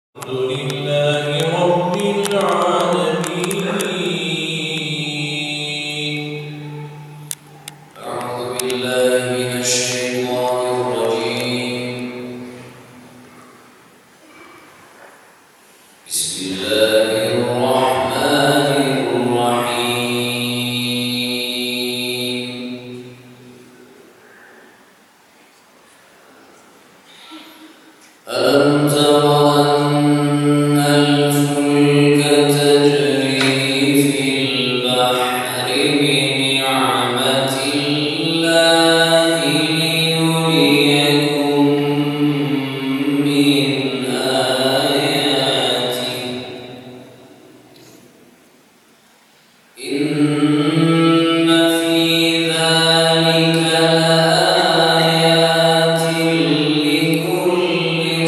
الحمد لله رب العالمين. أعوذ بالله من الشيطان الرجيم. بسم الله الرحمن الرحيم. ألم تر أن الفلك تجري في البحر بنعمة الله ليريكم من آياته إن في ذلك لآيات لكل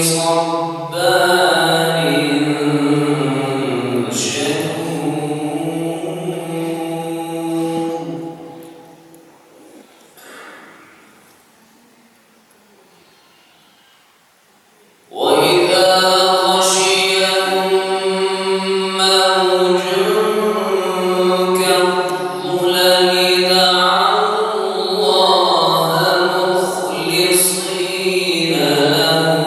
صبار شكور. وإذا غشيهم موج كالظلل دعوا الله مخلصين له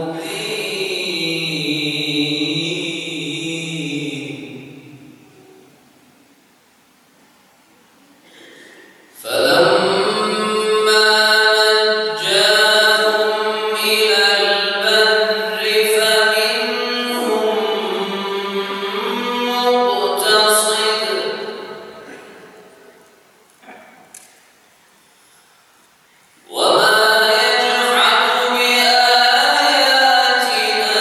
الدين فلما نجاهم إلى البر فمنهم مقتصد وما يجحد بآياتنا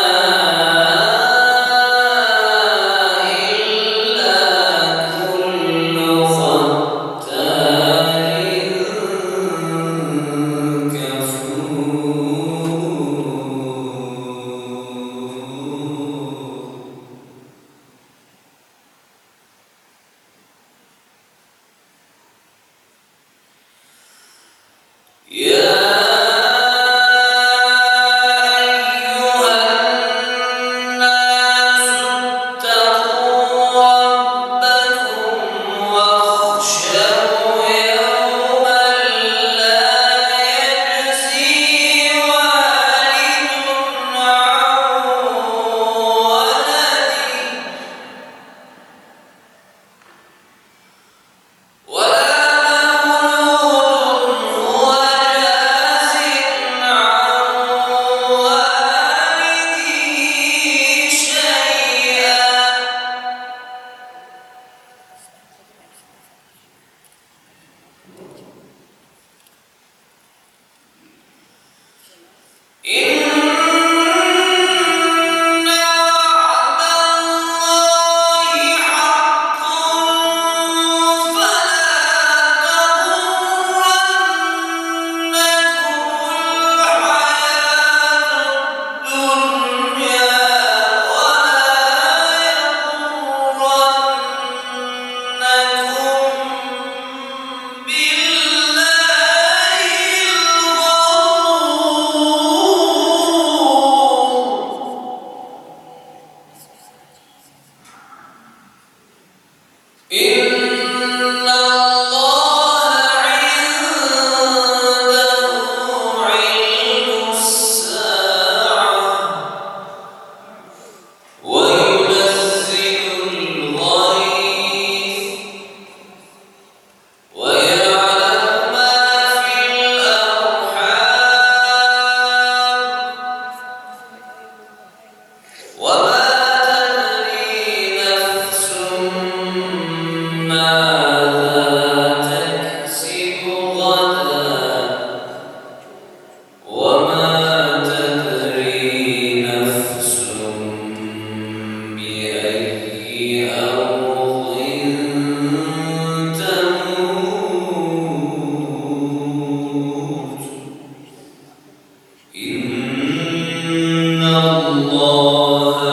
إلا كل ختار كفور. يا أيها الناس اتقوا ربكم واخشوا يوما لا يجزي والد عن ولده ولا مولود هو جاز عن والده شيئا إن وعد الله حق فلا تغرنكم الحياة الدنيا ولا يغرنكم بالله الغرور. إن الله عنده علم الساعة وينزل الغيث ويعلم ما في الأرحام وما تدري نفس ماذا تكسب غدا وما تدري نفس بأي أرض تموت. إن الله